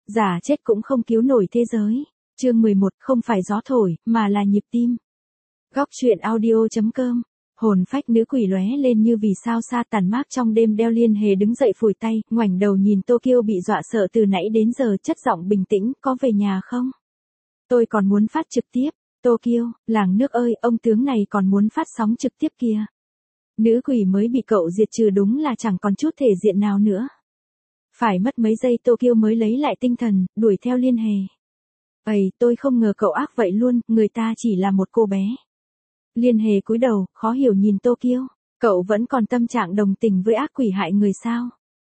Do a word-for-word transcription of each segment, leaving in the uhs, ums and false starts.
Giả chết cũng không cứu nổi thế giới. Chương mười một, không phải gió thổi, mà là nhịp tim. Góc truyện audio chấm com. Hồn phách nữ quỷ lóe lên như vì sao xa tàn mát trong đêm đeo. Liên Hề đứng dậy phủi tay, ngoảnh đầu nhìn Tokyo bị dọa sợ từ nãy đến giờ, chất giọng bình tĩnh, có về nhà không? Tôi còn muốn phát trực tiếp. Tokyo, làng nước ơi, ông tướng này còn muốn phát sóng trực tiếp kìa. Nữ quỷ mới bị cậu diệt trừ đúng là chẳng còn chút thể diện nào nữa. Phải mất mấy giây Tokyo mới lấy lại tinh thần, đuổi theo Liên Hề. Ây, tôi không ngờ cậu ác vậy luôn, người ta chỉ là một cô bé. Liên Hề cúi đầu, khó hiểu nhìn Tokyo. Cậu vẫn còn tâm trạng đồng tình với ác quỷ hại người sao?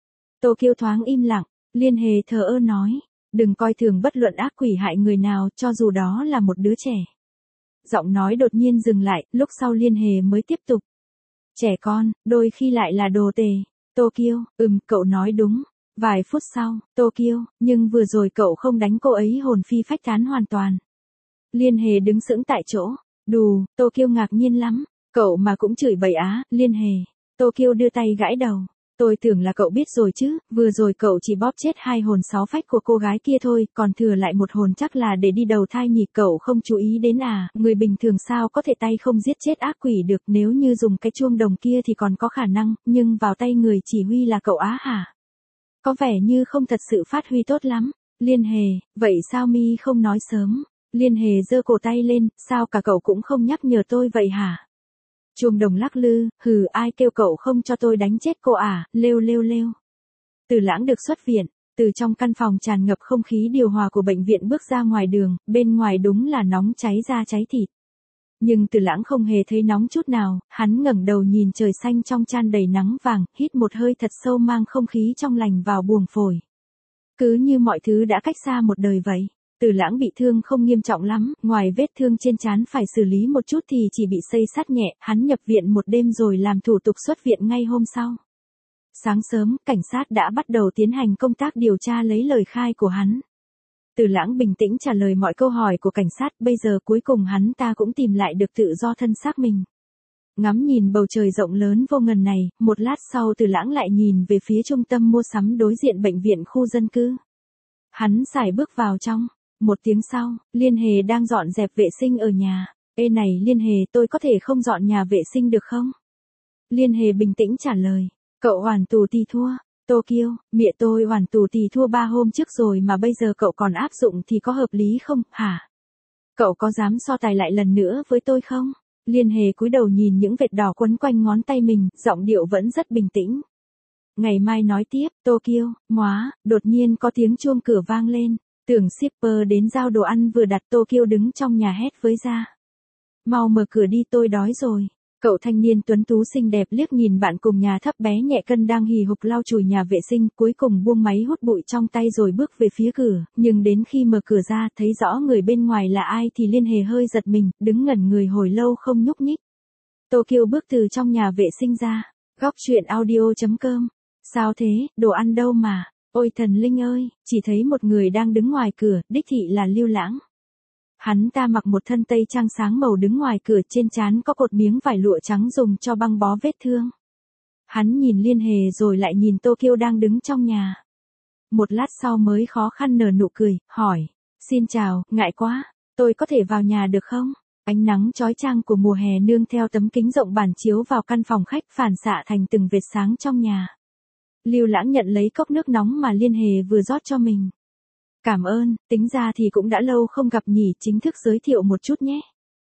Tokyo thoáng im lặng, Liên Hề thờ ơ nói. Đừng coi thường bất luận ác quỷ hại người nào, cho dù đó là một đứa trẻ. Giọng nói đột nhiên dừng lại, lúc sau Liên Hề mới tiếp tục. Trẻ con, đôi khi lại là đồ tệ. Tokyo, ừm, cậu nói đúng. Vài phút sau, Tokyo, nhưng vừa rồi cậu không đánh cô ấy hồn phi phách tán hoàn toàn. Liên Hề đứng sững tại chỗ. Đù, Tokyo ngạc nhiên lắm. Cậu mà cũng chửi bậy á, Liên Hề. Tokyo đưa tay gãi đầu. Tôi tưởng là cậu biết rồi chứ, vừa rồi cậu chỉ bóp chết hai hồn sáu phách của cô gái kia thôi, còn thừa lại một hồn chắc là để đi đầu thai nhỉ, cậu không chú ý đến à, người bình thường sao có thể tay không giết chết ác quỷ được, nếu như dùng cái chuông đồng kia thì còn có khả năng, nhưng vào tay người chỉ huy là cậu á hả? Có vẻ như không thật sự phát huy tốt lắm. Liên Hề, vậy sao mi không nói sớm? Liên Hề giơ cổ tay lên, sao cả cậu cũng không nhắc nhở tôi vậy hả? Chuông đồng lắc lư, hừ, ai kêu cậu không cho tôi đánh chết cô à, lêu lêu lêu. Từ Lãng được xuất viện, từ trong căn phòng tràn ngập không khí điều hòa của bệnh viện bước ra ngoài đường, bên ngoài đúng là nóng cháy da cháy thịt. Nhưng Từ Lãng không hề thấy nóng chút nào, hắn ngẩng đầu nhìn trời xanh trong chan đầy nắng vàng, hít một hơi thật sâu mang không khí trong lành vào buồng phổi. Cứ như mọi thứ đã cách xa một đời vậy. Từ Lãng bị thương không nghiêm trọng lắm, ngoài vết thương trên trán phải xử lý một chút thì chỉ bị xây sắt nhẹ, hắn nhập viện một đêm rồi làm thủ tục xuất viện ngay hôm sau. Sáng sớm, cảnh sát đã bắt đầu tiến hành công tác điều tra lấy lời khai của hắn. Từ Lãng bình tĩnh trả lời mọi câu hỏi của cảnh sát, bây giờ cuối cùng hắn ta cũng tìm lại được tự do thân xác mình. Ngắm nhìn bầu trời rộng lớn vô ngần này, một lát sau Từ Lãng lại nhìn về phía trung tâm mua sắm đối diện bệnh viện khu dân cư. Hắn sải bước vào trong. Một tiếng sau, Liên Hề đang dọn dẹp vệ sinh ở nhà. Ê này Liên Hề, tôi có thể không dọn nhà vệ sinh được không? Liên Hề bình tĩnh trả lời. Cậu hoàn tù tì thua. Tokyo, mẹ tôi hoàn tù tì thua ba hôm trước rồi mà bây giờ cậu còn áp dụng thì có hợp lý không, hả? Cậu có dám so tài lại lần nữa với tôi không? Liên Hề cúi đầu nhìn những vệt đỏ quấn quanh ngón tay mình, giọng điệu vẫn rất bình tĩnh. Ngày mai nói tiếp, Tokyo, móa, đột nhiên có tiếng chuông cửa vang lên. Tưởng shipper đến giao đồ ăn vừa đặt, Tokyo đứng trong nhà hét với ra. Mau mở cửa đi, tôi đói rồi. Cậu thanh niên tuấn tú xinh đẹp liếc nhìn bạn cùng nhà thấp bé nhẹ cân đang hì hục lau chùi nhà vệ sinh, cuối cùng buông máy hút bụi trong tay rồi bước về phía cửa, nhưng đến khi mở cửa ra thấy rõ người bên ngoài là ai thì Liên Hề hơi giật mình, đứng ngẩn người hồi lâu không nhúc nhích. Tokyo bước từ trong nhà vệ sinh ra. Góc truyện audio chấm com. Sao thế, đồ ăn đâu mà? Ôi thần linh ơi, chỉ thấy một người đang đứng ngoài cửa, đích thị là Lưu Lãng. Hắn ta mặc một thân tây trang sáng màu đứng ngoài cửa, trên trán có cột miếng vải lụa trắng dùng cho băng bó vết thương. Hắn nhìn Liên Hề rồi lại nhìn Tokyo đang đứng trong nhà. Một lát sau mới khó khăn nở nụ cười, hỏi. Xin chào, ngại quá, tôi có thể vào nhà được không? Ánh nắng chói chang của mùa hè nương theo tấm kính rộng bản chiếu vào căn phòng khách phản xạ thành từng vệt sáng trong nhà. Lưu Lãng nhận lấy cốc nước nóng mà Liên Hề vừa rót cho mình. Cảm ơn, tính ra thì cũng đã lâu không gặp nhỉ, chính thức giới thiệu một chút nhé.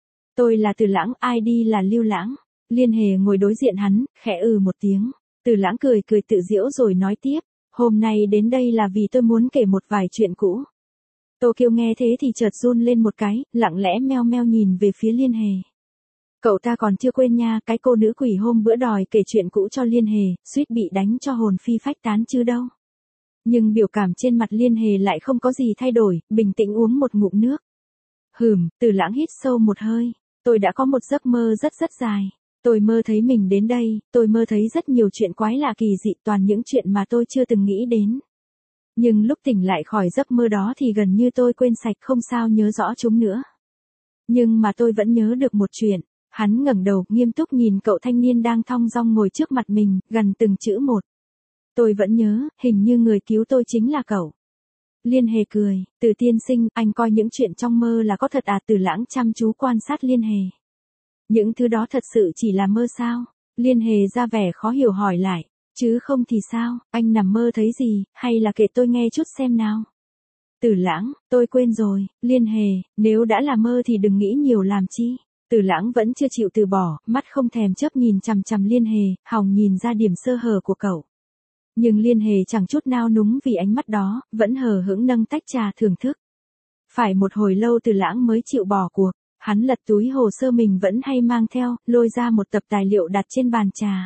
Tôi là Từ Lãng, i đê là Lưu Lãng. Liên Hề ngồi đối diện hắn, khẽ ừ một tiếng. Từ Lãng cười cười tự giễu rồi nói tiếp. Hôm nay đến đây là vì tôi muốn kể một vài chuyện cũ. Tokyo nghe thế thì chợt run lên một cái, lặng lẽ meo meo nhìn về phía Liên Hề. Cậu ta còn chưa quên nha, cái cô nữ quỷ hôm bữa đòi kể chuyện cũ cho Liên Hề, suýt bị đánh cho hồn phi phách tán chứ đâu. Nhưng biểu cảm trên mặt Liên Hề lại không có gì thay đổi, bình tĩnh uống một ngụm nước. Hừm, Từ Lãng hít sâu một hơi. Tôi đã có một giấc mơ rất rất dài. Tôi mơ thấy mình đến đây, tôi mơ thấy rất nhiều chuyện quái lạ kỳ dị, toàn những chuyện mà tôi chưa từng nghĩ đến. Nhưng lúc tỉnh lại khỏi giấc mơ đó thì gần như tôi quên sạch, không sao nhớ rõ chúng nữa. Nhưng mà tôi vẫn nhớ được một chuyện. Hắn ngẩng đầu, nghiêm túc nhìn cậu thanh niên đang thong dong ngồi trước mặt mình, gần từng chữ một. Tôi vẫn nhớ, hình như người cứu tôi chính là cậu. Liên Hề cười, Từ tiên sinh, anh coi những chuyện trong mơ là có thật à? Từ Lãng chăm chú quan sát Liên Hề. Những thứ đó thật sự chỉ là mơ sao? Liên Hề ra vẻ khó hiểu hỏi lại, chứ không thì sao, anh nằm mơ thấy gì, hay là kể tôi nghe chút xem nào. Từ Lãng, tôi quên rồi. Liên Hề, nếu đã là mơ thì đừng nghĩ nhiều làm chi. Từ Lãng vẫn chưa chịu từ bỏ, mắt không thèm chớp nhìn chằm chằm Liên Hề, hòng nhìn ra điểm sơ hở của cậu. Nhưng Liên Hề chẳng chút nao núng vì ánh mắt đó, vẫn hờ hững nâng tách trà thưởng thức. Phải một hồi lâu Từ Lãng mới chịu bỏ cuộc, hắn lật túi hồ sơ mình vẫn hay mang theo, lôi ra một tập tài liệu đặt trên bàn trà.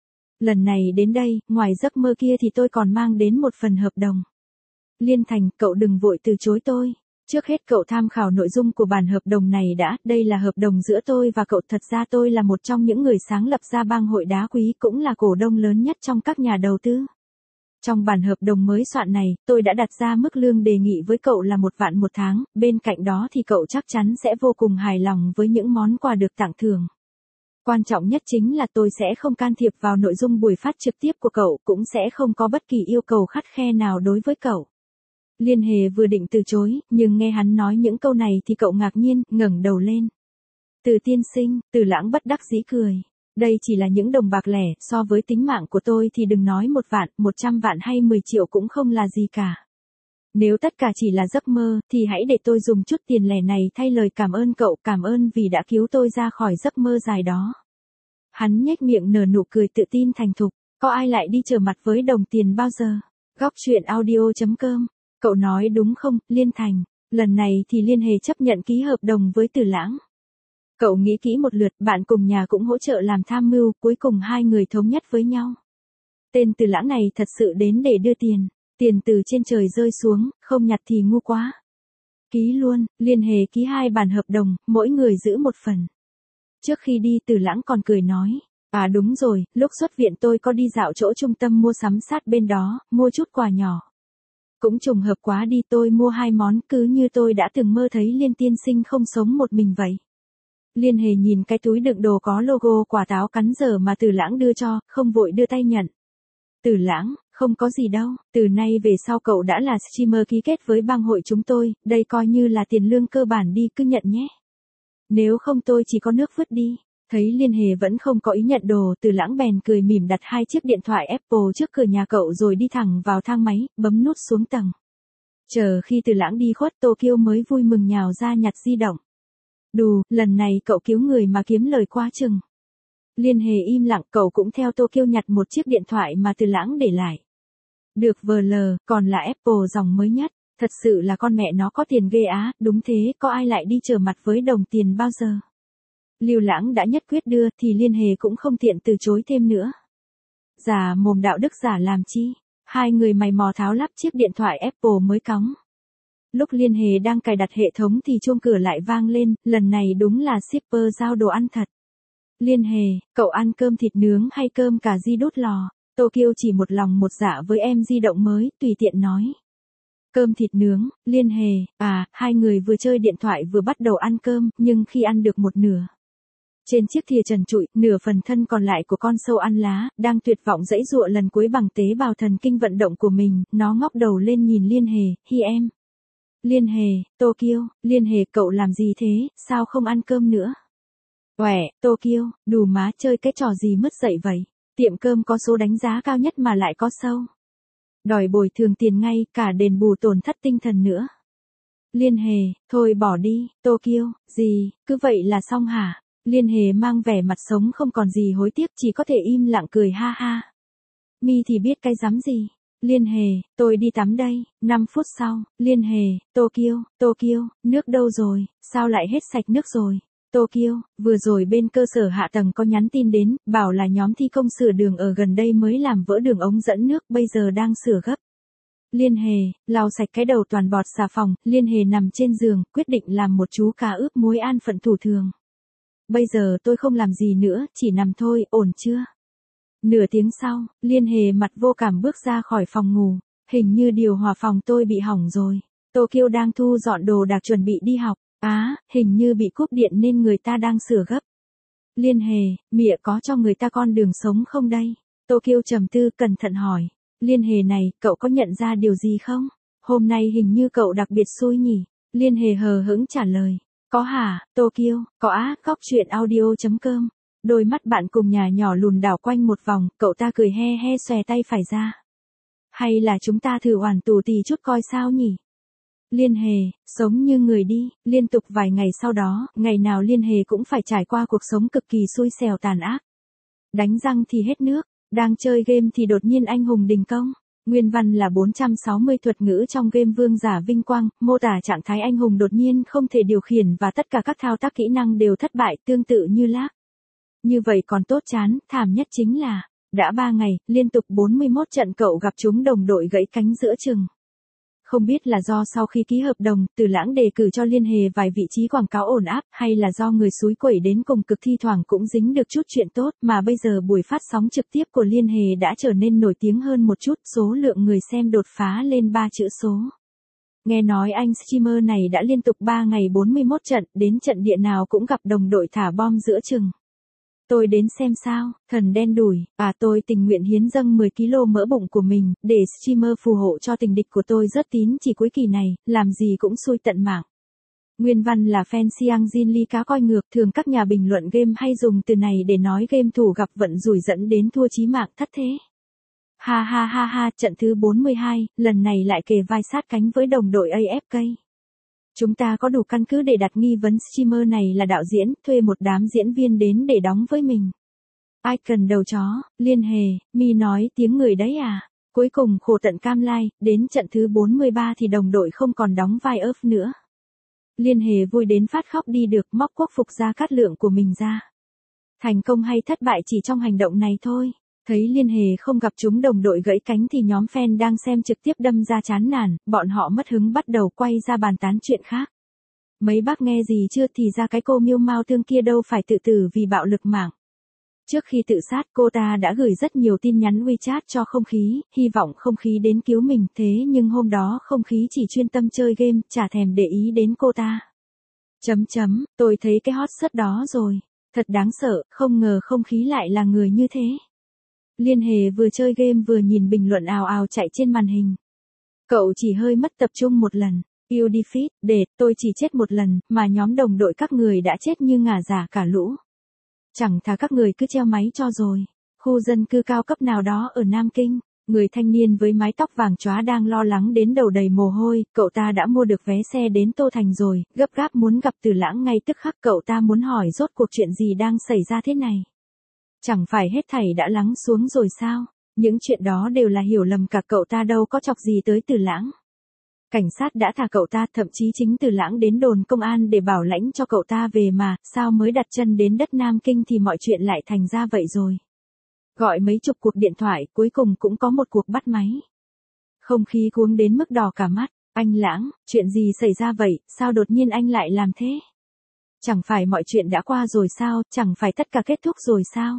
Lần này đến đây, ngoài giấc mơ kia thì tôi còn mang đến một phần hợp đồng. Liên Thành, cậu đừng vội từ chối tôi. Trước hết cậu tham khảo nội dung của bản hợp đồng này đã, đây là hợp đồng giữa tôi và cậu. Thật ra tôi là một trong những người sáng lập ra bang hội đá quý, cũng là cổ đông lớn nhất trong các nhà đầu tư. Trong bản hợp đồng mới soạn này, tôi đã đặt ra mức lương đề nghị với cậu là một vạn một tháng, bên cạnh đó thì cậu chắc chắn sẽ vô cùng hài lòng với những món quà được tặng thưởng. Quan trọng nhất chính là tôi sẽ không can thiệp vào nội dung buổi phát trực tiếp của cậu, cũng sẽ không có bất kỳ yêu cầu khắt khe nào đối với cậu. Liên Hề vừa định từ chối, nhưng nghe hắn nói những câu này thì cậu ngạc nhiên, ngẩng đầu lên. Từ tiên sinh, Từ Lãng bất đắc dĩ cười. Đây chỉ là những đồng bạc lẻ, so với tính mạng của tôi thì đừng nói một vạn, một trăm vạn hay mười triệu cũng không là gì cả. Nếu tất cả chỉ là giấc mơ, thì hãy để tôi dùng chút tiền lẻ này thay lời cảm ơn cậu, cảm ơn vì đã cứu tôi ra khỏi giấc mơ dài đó. Hắn nhếch miệng nở nụ cười tự tin thành thục, có ai lại đi trở mặt với đồng tiền bao giờ? Góc truyện audio chấm com. Cậu nói đúng không, Liên Thành? Lần này thì Liên Hề chấp nhận ký hợp đồng với Từ Lãng. Cậu nghĩ kỹ một lượt, bạn cùng nhà cũng hỗ trợ làm tham mưu, cuối cùng hai người thống nhất với nhau. Tên Từ Lãng này thật sự đến để đưa tiền, tiền từ trên trời rơi xuống, không nhặt thì ngu quá. Ký luôn, Liên Hề ký hai bản hợp đồng, mỗi người giữ một phần. Trước khi đi Từ Lãng còn cười nói, à đúng rồi, lúc xuất viện tôi có đi dạo chỗ trung tâm mua sắm sát bên đó, mua chút quà nhỏ. Cũng trùng hợp quá đi, tôi mua hai món, cứ như tôi đã từng mơ thấy Liên tiên sinh không sống một mình vậy. Liên Hề nhìn cái túi đựng đồ có logo quả táo cắn dở mà Từ Lãng đưa cho, không vội đưa tay nhận. Từ Lãng, không có gì đâu, từ nay về sau cậu đã là streamer ký kết với bang hội chúng tôi, đây coi như là tiền lương cơ bản đi, cứ nhận nhé. Nếu không tôi chỉ có nước vứt đi. Thấy Liên Hề vẫn không có ý nhận đồ, Từ Lãng bèn cười mỉm đặt hai chiếc điện thoại Apple trước cửa nhà cậu rồi đi thẳng vào thang máy, bấm nút xuống tầng. Chờ khi Từ Lãng đi khuất, Tokyo mới vui mừng nhào ra nhặt di động. Đù, lần này cậu cứu người mà kiếm lời quá chừng. Liên Hề im lặng, cậu cũng theo Tokyo nhặt một chiếc điện thoại mà Từ Lãng để lại. Được vờ lờ, còn là Apple dòng mới nhất, thật sự là con mẹ nó có tiền ghê á, đúng thế, có ai lại đi trở mặt với đồng tiền bao giờ. Lưu Lãng đã nhất quyết đưa thì Liên Hề cũng không tiện từ chối thêm nữa. Giả mồm đạo đức giả làm chi, hai người mày mò tháo lắp chiếc điện thoại Apple mới cóng. Lúc Liên Hề đang cài đặt hệ thống thì chuông cửa lại vang lên, lần này đúng là shipper giao đồ ăn thật. Liên Hề, cậu ăn cơm thịt nướng hay cơm cà ri đốt lò? Tokyo chỉ một lòng một dạ với em di động mới, tùy tiện nói. Cơm thịt nướng, Liên Hề, à, hai người vừa chơi điện thoại vừa bắt đầu ăn cơm, nhưng khi ăn được một nửa. Trên chiếc thìa trần trụi, nửa phần thân còn lại của con sâu ăn lá, đang tuyệt vọng giãy giụa lần cuối bằng tế bào thần kinh vận động của mình, nó ngóc đầu lên nhìn Liên Hề, hi em. Liên Hề, Tokyo, Liên Hề cậu làm gì thế, sao không ăn cơm nữa? Uẻ, Tokyo, đù má chơi cái trò gì mất dậy vậy? Tiệm cơm có số đánh giá cao nhất mà lại có sâu. Đòi bồi thường tiền ngay, cả đền bù tổn thất tinh thần nữa. Liên Hề, thôi bỏ đi, Tokyo, gì, cứ vậy là xong hả? Liên Hề mang vẻ mặt sống không còn gì hối tiếc, chỉ có thể im lặng cười ha ha. Mi thì biết cái rắm gì. Liên Hề, tôi đi tắm đây. năm phút sau, Liên Hề, Tokyo, Tokyo, nước đâu rồi, sao lại hết sạch nước rồi? Tokyo, vừa rồi bên cơ sở hạ tầng có nhắn tin đến, bảo là nhóm thi công sửa đường ở gần đây mới làm vỡ đường ống dẫn nước, bây giờ đang sửa gấp. Liên Hề, lau sạch cái đầu toàn bọt xà phòng, Liên Hề nằm trên giường, quyết định làm một chú cá ướp muối an phận thủ thường. Bây giờ tôi không làm gì nữa, chỉ nằm thôi, ổn chưa? Nửa tiếng sau, Liên Hề mặt vô cảm bước ra khỏi phòng ngủ, hình như điều hòa phòng tôi bị hỏng rồi. Tokyo đang thu dọn đồ đạc chuẩn bị đi học, á, à, hình như bị cúp điện nên người ta đang sửa gấp. Liên Hề, mịa có cho người ta con đường sống không đây? Tokyo trầm tư cẩn thận hỏi. Liên Hề này, cậu có nhận ra điều gì không? Hôm nay hình như cậu đặc biệt xui nhỉ? Liên Hề hờ hững trả lời. Có hả, Tokyo, có á, góc chuyện audio.com. Đôi mắt bạn cùng nhà nhỏ lùn đảo quanh một vòng, cậu ta cười he he xòe tay phải ra. Hay là chúng ta thử oản tù tì chút coi sao nhỉ? Liên Hề, sống như người đi, liên tục vài ngày sau đó, ngày nào Liên Hề cũng phải trải qua cuộc sống cực kỳ xui xẻo tàn ác. Đánh răng thì hết nước, đang chơi game thì đột nhiên anh hùng đình công. Nguyên văn là bốn trăm sáu mươi thuật ngữ trong game Vương giả vinh quang, mô tả trạng thái anh hùng đột nhiên không thể điều khiển và tất cả các thao tác kỹ năng đều thất bại tương tự như lag. Như vậy còn tốt chán, thảm nhất chính là, đã ba ngày, liên tục bốn mươi mốt trận cậu gặp chúng đồng đội gãy cánh giữa chừng. Không biết là do sau khi ký hợp đồng, Từ Lãng đề cử cho Liên Hề vài vị trí quảng cáo ổn áp, hay là do người xúi quẩy đến cùng cực thi thoảng cũng dính được chút chuyện tốt, mà bây giờ buổi phát sóng trực tiếp của Liên Hề đã trở nên nổi tiếng hơn một chút, số lượng người xem đột phá lên ba chữ số. Nghe nói anh streamer này đã liên tục ba ngày bốn mươi mốt trận, đến trận địa nào cũng gặp đồng đội thả bom giữa chừng. Tôi đến xem sao, thần đen đủi, à tôi tình nguyện hiến dâng mười ki lô mỡ bụng của mình, để streamer phù hộ cho tình địch của tôi rớt tín chỉ cuối kỳ này, làm gì cũng xui tận mạng. Nguyên văn là fan Siang Jin Lee cá coi ngược, thường các nhà bình luận game hay dùng từ này để nói game thủ gặp vận rủi dẫn đến thua chí mạng thất thế. Ha ha ha ha, trận thứ bốn mươi hai, lần này lại kề vai sát cánh với đồng đội a ép ca. Chúng ta có đủ căn cứ để đặt nghi vấn streamer này là đạo diễn, thuê một đám diễn viên đến để đóng với mình. Ai cần đầu chó, Liên Hề, mi nói tiếng người đấy à. Cuối cùng khổ tận cam lai, đến trận thứ bốn mươi ba thì đồng đội không còn đóng vai ớp nữa. Liên Hề vui đến phát khóc đi được, móc quốc phục Gia Cát Lượng của mình ra. Thành công hay thất bại chỉ trong hành động này thôi. Thấy Liên Hề không gặp chúng đồng đội gãy cánh thì nhóm fan đang xem trực tiếp đâm ra chán nản, bọn họ mất hứng bắt đầu quay ra bàn tán chuyện khác. Mấy bác nghe gì chưa thì ra cái cô Miêu Mao Thương kia đâu phải tự tử vì bạo lực mạng. Trước khi tự sát cô ta đã gửi rất nhiều tin nhắn WeChat cho Không Khí, hy vọng Không Khí đến cứu mình, thế nhưng hôm đó Không Khí chỉ chuyên tâm chơi game, chả thèm để ý đến cô ta. Chấm chấm, tôi thấy cái hot search đó rồi. Thật đáng sợ, không ngờ Không Khí lại là người như thế. Liên Hề vừa chơi game vừa nhìn bình luận ào ào chạy trên màn hình. Cậu chỉ hơi mất tập trung một lần. Yêu defeat, để, tôi chỉ chết một lần, mà nhóm đồng đội các người đã chết như ngả giả cả lũ. Chẳng thà các người cứ treo máy cho rồi. Khu dân cư cao cấp nào đó ở Nam Kinh, người thanh niên với mái tóc vàng chóa đang lo lắng đến đầu đầy mồ hôi, cậu ta đã mua được vé xe đến Tô Thành rồi, gấp gáp muốn gặp Từ Lãng ngay tức khắc. Cậu ta muốn hỏi rốt cuộc chuyện gì đang xảy ra thế này. Chẳng phải hết thảy đã lắng xuống rồi sao? Những chuyện đó đều là hiểu lầm, cả cậu ta đâu có chọc gì tới Từ Lãng. Cảnh sát đã thả cậu ta, thậm chí chính Từ Lãng đến đồn công an để bảo lãnh cho cậu ta về mà, sao mới đặt chân đến đất Nam Kinh thì mọi chuyện lại thành ra vậy rồi. Gọi mấy chục cuộc điện thoại, cuối cùng cũng có một cuộc bắt máy. Không khí cuống đến mức đỏ cả mắt. Anh Lãng, chuyện gì xảy ra vậy, sao đột nhiên anh lại làm thế? Chẳng phải mọi chuyện đã qua rồi sao, chẳng phải tất cả kết thúc rồi sao?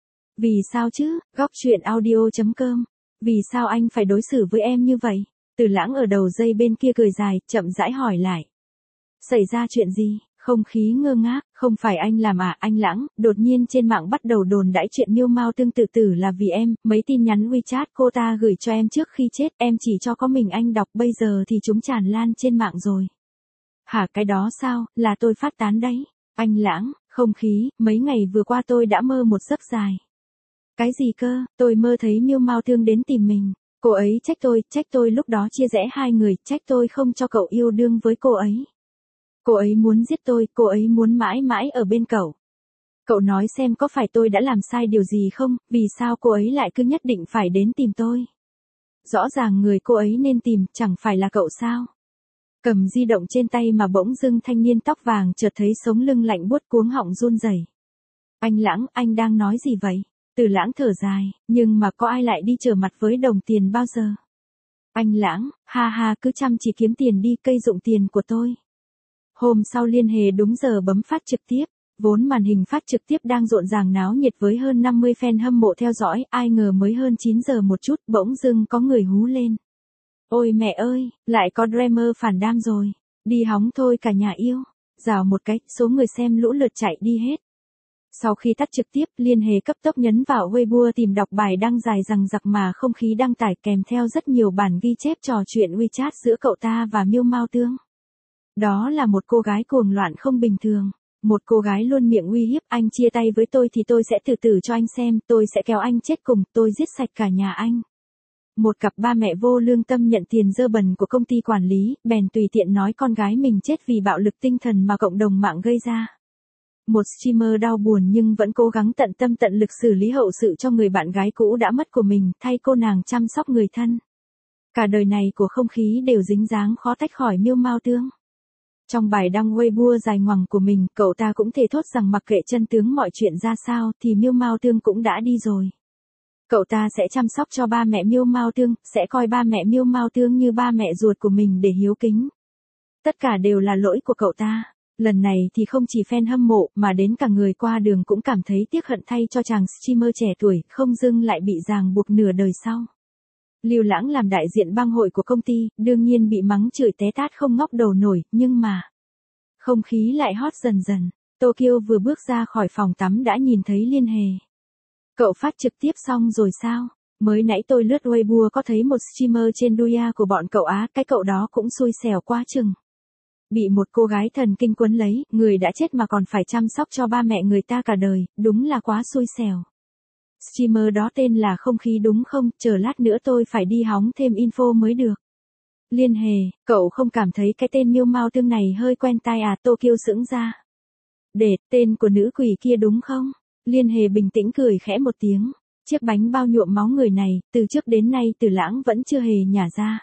Vì sao chứ, góc chuyện audio.com, vì sao anh phải đối xử với em như vậy? Từ Lãng ở đầu dây bên kia cười dài, chậm rãi hỏi lại. Xảy ra chuyện gì? Không khí ngơ ngác, không phải anh làm à, anh Lãng, đột nhiên trên mạng bắt đầu đồn đãi chuyện Miêu Mao Tương tự tử là vì em, mấy tin nhắn WeChat cô ta gửi cho em trước khi chết, em chỉ cho có mình anh đọc, bây giờ thì chúng tràn lan trên mạng rồi. Hả, cái đó sao, là tôi phát tán đấy. Anh Lãng, Không Khí, mấy ngày vừa qua tôi đã mơ một giấc dài. Cái gì cơ, tôi mơ thấy Miêu Mao Thương đến tìm mình. Cô ấy trách tôi, trách tôi lúc đó chia rẽ hai người, trách tôi không cho cậu yêu đương với cô ấy. Cô ấy muốn giết tôi, cô ấy muốn mãi mãi ở bên cậu. Cậu nói xem có phải tôi đã làm sai điều gì không, vì sao cô ấy lại cứ nhất định phải đến tìm tôi. Rõ ràng người cô ấy nên tìm, chẳng phải là cậu sao. Cầm di động trên tay mà bỗng dưng thanh niên tóc vàng chợt thấy sống lưng lạnh buốt cuống họng run rẩy. Anh Lãng, anh đang nói gì vậy? Từ Lãng thở dài, nhưng mà có ai lại đi trở mặt với đồng tiền bao giờ? Anh Lãng, ha ha, cứ chăm chỉ kiếm tiền đi, cây dụng tiền của tôi. Hôm sau Liên Hề đúng giờ bấm phát trực tiếp, vốn màn hình phát trực tiếp đang rộn ràng náo nhiệt với hơn năm mươi fan hâm mộ theo dõi, ai ngờ mới hơn chín giờ một chút, bỗng dưng có người hú lên. Ôi mẹ ơi, lại có Dreamer phản đam rồi, đi hóng thôi cả nhà yêu. Rào một cái, số người xem lũ lượt chạy đi hết. Sau khi tắt trực tiếp, Liên Hề cấp tốc nhấn vào Weibo tìm đọc bài đăng dài rằng giặc mà không khí đăng tải kèm theo rất nhiều bản ghi chép trò chuyện WeChat giữa cậu ta và Miêu Mao Tương. Đó là một cô gái cuồng loạn không bình thường. Một cô gái luôn miệng uy hiếp, anh chia tay với tôi thì tôi sẽ từ từ cho anh xem, tôi sẽ kéo anh chết cùng, tôi giết sạch cả nhà anh. Một cặp ba mẹ vô lương tâm nhận tiền dơ bẩn của công ty quản lý, bèn tùy tiện nói con gái mình chết vì bạo lực tinh thần mà cộng đồng mạng gây ra. Một streamer đau buồn nhưng vẫn cố gắng tận tâm tận lực xử lý hậu sự cho người bạn gái cũ đã mất của mình, thay cô nàng chăm sóc người thân. Cả đời này của không khí đều dính dáng khó tách khỏi Miêu Mao Tương. Trong bài đăng Weibo dài ngoằng của mình, cậu ta cũng thề thốt rằng mặc kệ chân tướng mọi chuyện ra sao thì Miêu Mao Tương cũng đã đi rồi. Cậu ta sẽ chăm sóc cho ba mẹ Miêu Mao Tương, sẽ coi ba mẹ Miêu Mao Tương như ba mẹ ruột của mình để hiếu kính. Tất cả đều là lỗi của cậu ta. Lần này thì không chỉ fan hâm mộ mà đến cả người qua đường cũng cảm thấy tiếc hận thay cho chàng streamer trẻ tuổi, không dưng lại bị ràng buộc nửa đời sau. Lưu Lãng làm đại diện bang hội của công ty, đương nhiên bị mắng chửi té tát không ngóc đầu nổi, nhưng mà không khí lại hot dần dần. Tokyo vừa bước ra khỏi phòng tắm đã nhìn thấy Liên Hề. Cậu phát trực tiếp xong rồi sao? Mới nãy tôi lướt Weibo có thấy một streamer trên Douya của bọn cậu Á, cái cậu đó cũng xui xẻo quá chừng. Bị một cô gái thần kinh quấn lấy, người đã chết mà còn phải chăm sóc cho ba mẹ người ta cả đời, đúng là quá xui xẻo. Streamer đó tên là Không Khí đúng không? Chờ lát nữa tôi phải đi hóng thêm info mới được. Liên Hề, cậu không cảm thấy cái tên Miêu Mao Tương này hơi quen tai à? Tokyo sững ra. Để, tên của nữ quỷ kia đúng không? Liên Hề bình tĩnh cười khẽ một tiếng. Chiếc bánh bao nhuộm máu người này, từ trước đến nay Từ Lãng vẫn chưa hề nhả ra.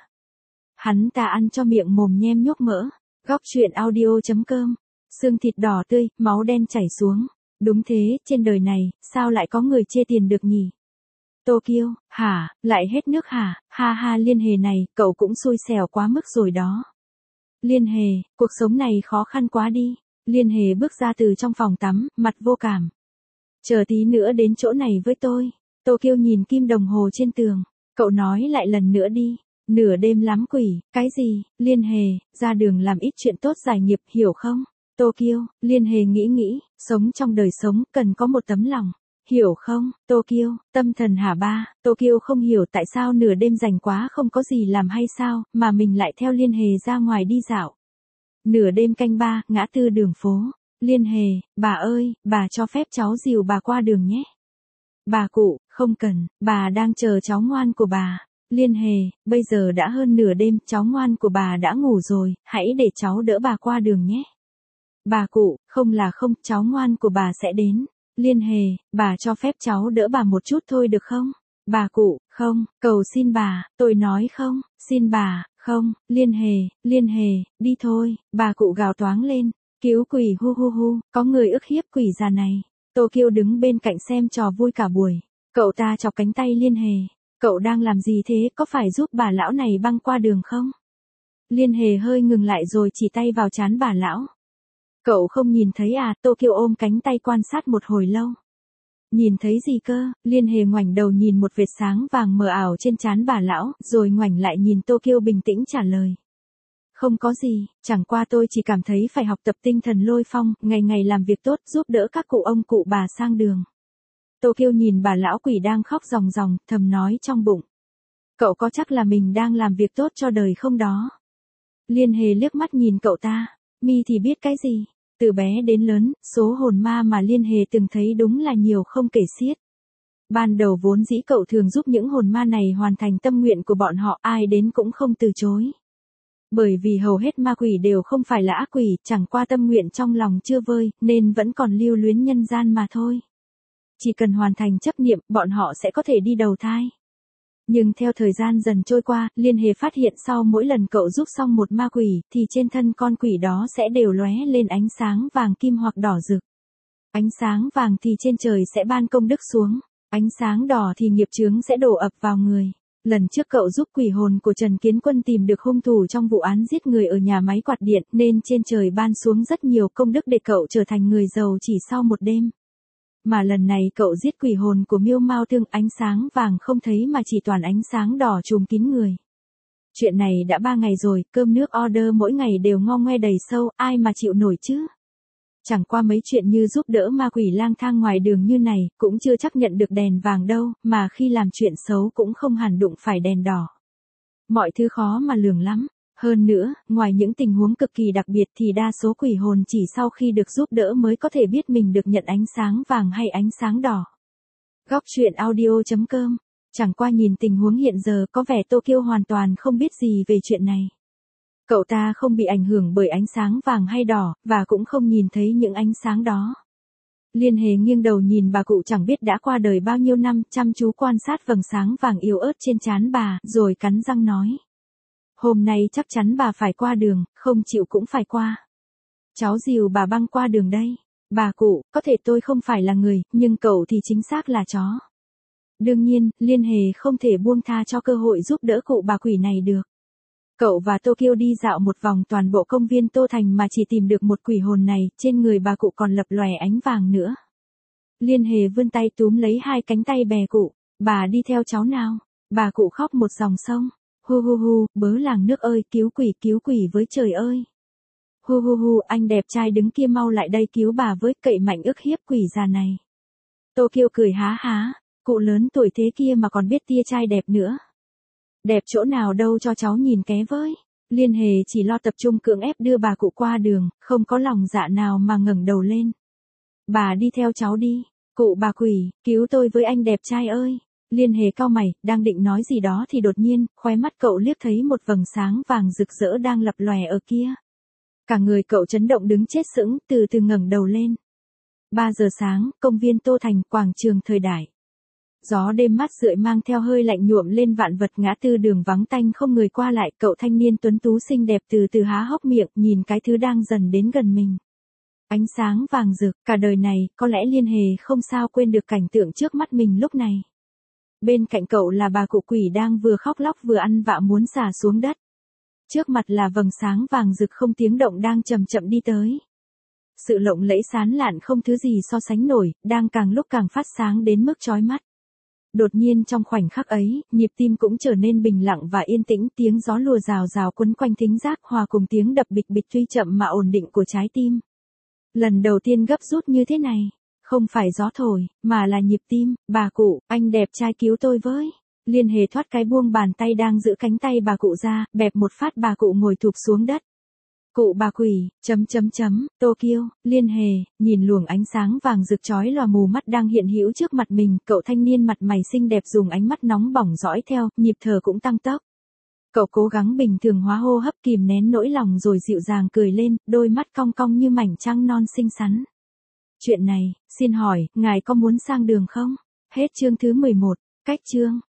Hắn ta ăn cho miệng mồm nhem nhuốc mỡ. Góc truyện audio chấm com. Xương thịt đỏ tươi, máu đen chảy xuống. Đúng thế, trên đời này, sao lại có người chê tiền được nhỉ? Tokyo, hả, lại hết nước hả? Ha ha, Liên Hề này, cậu cũng xui xẻo quá mức rồi đó. Liên Hề, cuộc sống này khó khăn quá đi. Liên Hề bước ra từ trong phòng tắm, mặt vô cảm. Chờ tí nữa đến chỗ này với tôi. Tokyo nhìn kim đồng hồ trên tường. Cậu nói lại lần nữa đi. Nửa đêm lắm quỷ, cái gì? Liên Hề, ra đường làm ít chuyện tốt giải nghiệp, hiểu không? Tokyo, Liên Hề nghĩ nghĩ, sống trong đời sống, cần có một tấm lòng. Hiểu không? Tokyo, tâm thần hả ba? Tokyo không hiểu tại sao nửa đêm rảnh quá không có gì làm hay sao, mà mình lại theo Liên Hề ra ngoài đi dạo. Nửa đêm canh ba, ngã tư đường phố. Liên Hề, bà ơi, bà cho phép cháu dìu bà qua đường nhé. Bà cụ, không cần, bà đang chờ cháu ngoan của bà. Liên Hề, bây giờ đã hơn nửa đêm, cháu ngoan của bà đã ngủ rồi, hãy để cháu đỡ bà qua đường nhé. Bà cụ, không là không, cháu ngoan của bà sẽ đến. Liên Hề, bà cho phép cháu đỡ bà một chút thôi được không? Bà cụ, không, cầu xin bà, tôi nói không, xin bà, không, Liên Hề, Liên Hề, đi thôi, bà cụ gào toáng lên, cứu quỷ hu hu hu, có người ức hiếp quỷ già này. Tokyo đứng bên cạnh xem trò vui cả buổi, cậu ta chọc cánh tay Liên Hề, cậu đang làm gì thế, có phải giúp bà lão này băng qua đường không? Liên Hề hơi ngừng lại rồi chỉ tay vào trán bà lão. Cậu không nhìn thấy à? Tokyo ôm cánh tay quan sát một hồi lâu. Nhìn thấy gì cơ? Liên Hề ngoảnh đầu nhìn một vệt sáng vàng mờ ảo trên trán bà lão, rồi ngoảnh lại nhìn Tokyo bình tĩnh trả lời. Không có gì, chẳng qua tôi chỉ cảm thấy phải học tập tinh thần lôi phong, ngày ngày làm việc tốt giúp đỡ các cụ ông cụ bà sang đường. Tokyo nhìn bà lão quỷ đang khóc ròng ròng, thầm nói trong bụng. Cậu có chắc là mình đang làm việc tốt cho đời không đó? Liên Hề liếc mắt nhìn cậu ta, mi thì biết cái gì? Từ bé đến lớn, số hồn ma mà Liên Hề từng thấy đúng là nhiều không kể xiết. Ban đầu vốn dĩ cậu thường giúp những hồn ma này hoàn thành tâm nguyện của bọn họ, ai đến cũng không từ chối. Bởi vì hầu hết ma quỷ đều không phải là ác quỷ, chẳng qua tâm nguyện trong lòng chưa vơi, nên vẫn còn lưu luyến nhân gian mà thôi. Chỉ cần hoàn thành chấp niệm, bọn họ sẽ có thể đi đầu thai. Nhưng theo thời gian dần trôi qua, Liên Hề phát hiện sau mỗi lần cậu giúp xong một ma quỷ, thì trên thân con quỷ đó sẽ đều lóe lên ánh sáng vàng kim hoặc đỏ rực. Ánh sáng vàng thì trên trời sẽ ban công đức xuống, ánh sáng đỏ thì nghiệp chướng sẽ đổ ập vào người. Lần trước cậu giúp quỷ hồn của Trần Kiến Quân tìm được hung thủ trong vụ án giết người ở nhà máy quạt điện, nên trên trời ban xuống rất nhiều công đức để cậu trở thành người giàu chỉ sau một đêm. Mà lần này cậu giết quỷ hồn của Miêu Mao Tương, ánh sáng vàng không thấy mà chỉ toàn ánh sáng đỏ trùm kín người. Chuyện này đã ba ngày rồi, cơm nước order mỗi ngày đều ngo ngoe đầy sâu, ai mà chịu nổi chứ? Chẳng qua mấy chuyện như giúp đỡ ma quỷ lang thang ngoài đường như này, cũng chưa chắc nhận được đèn vàng đâu, mà khi làm chuyện xấu cũng không hẳn đụng phải đèn đỏ. Mọi thứ khó mà lường lắm. Hơn nữa, ngoài những tình huống cực kỳ đặc biệt thì đa số quỷ hồn chỉ sau khi được giúp đỡ mới có thể biết mình được nhận ánh sáng vàng hay ánh sáng đỏ. Góc truyện audio chấm com. Chẳng qua nhìn tình huống hiện giờ có vẻ Tokyo hoàn toàn không biết gì về chuyện này. Cậu ta không bị ảnh hưởng bởi ánh sáng vàng hay đỏ, và cũng không nhìn thấy những ánh sáng đó. Liên Hề nghiêng đầu nhìn bà cụ chẳng biết đã qua đời bao nhiêu năm, chăm chú quan sát vầng sáng vàng yếu ớt trên trán bà, rồi cắn răng nói. Hôm nay chắc chắn bà phải qua đường, không chịu cũng phải qua. Cháu dìu bà băng qua đường đây. Bà cụ, có thể tôi không phải là người, nhưng cậu thì chính xác là chó. Đương nhiên, Liên Hề không thể buông tha cho cơ hội giúp đỡ cụ bà quỷ này được. Cậu và Tokyo đi dạo một vòng toàn bộ công viên Tô Thành mà chỉ tìm được một quỷ hồn này, trên người bà cụ còn lập lòe ánh vàng nữa. Liên Hề vươn tay túm lấy hai cánh tay bè cụ. Bà đi theo cháu nào. Bà cụ khóc một dòng sông. Hu hu hu, bớ làng nước ơi, cứu quỷ cứu quỷ với trời ơi. Hu hu hu, anh đẹp trai đứng kia mau lại đây cứu bà với, cậy mạnh ức hiếp quỷ già này. Tokyo cười há há, cụ lớn tuổi thế kia mà còn biết tia trai đẹp nữa. Đẹp chỗ nào đâu cho cháu nhìn ké với. Liên Hề chỉ lo tập trung cưỡng ép đưa bà cụ qua đường, không có lòng dạ nào mà ngẩng đầu lên. Bà đi theo cháu đi. Cụ bà quỷ, cứu tôi với anh đẹp trai ơi. Liên Hề cau mày, đang định nói gì đó thì đột nhiên, khóe mắt cậu liếc thấy một vầng sáng vàng rực rỡ đang lập lòe ở kia. Cả người cậu chấn động đứng chết sững, từ từ ngẩng đầu lên. ba giờ sáng, công viên Tô Thành, quảng trường thời đại. Gió đêm mát rượi mang theo hơi lạnh nhuộm lên vạn vật, ngã tư đường vắng tanh không người qua lại, cậu thanh niên tuấn tú xinh đẹp từ từ há hốc miệng, nhìn cái thứ đang dần đến gần mình. Ánh sáng vàng rực, cả đời này, có lẽ Liên Hề không sao quên được cảnh tượng trước mắt mình lúc này. Bên cạnh cậu là bà cụ quỷ đang vừa khóc lóc vừa ăn vạ muốn xả xuống đất. Trước mặt là vầng sáng vàng rực không tiếng động đang chậm chậm đi tới. Sự lộng lẫy sáng lạn không thứ gì so sánh nổi, đang càng lúc càng phát sáng đến mức chói mắt. Đột nhiên trong khoảnh khắc ấy, nhịp tim cũng trở nên bình lặng và yên tĩnh, tiếng gió lùa rào rào quấn quanh thính giác hòa cùng tiếng đập bịch bịch tuy chậm mà ổn định của trái tim. Lần đầu tiên gấp rút như thế này, không phải gió thổi, mà là nhịp tim. Bà cụ, anh đẹp trai cứu tôi với. Liên Hề thoát cái buông bàn tay đang giữ cánh tay bà cụ ra, bẹp một phát bà cụ ngồi thụp xuống đất. Cụ bà quỷ, chấm chấm chấm, Tokyo, Liên Hề, nhìn luồng ánh sáng vàng rực chói lòa mù mắt đang hiện hữu trước mặt mình, cậu thanh niên mặt mày xinh đẹp dùng ánh mắt nóng bỏng dõi theo, nhịp thở cũng tăng tốc. Cậu cố gắng bình thường hóa hô hấp, kìm nén nỗi lòng rồi dịu dàng cười lên, đôi mắt cong cong như mảnh trăng non xinh xắn. Chuyện này, xin hỏi, ngài có muốn sang đường không? Hết chương thứ mười một, cách chương.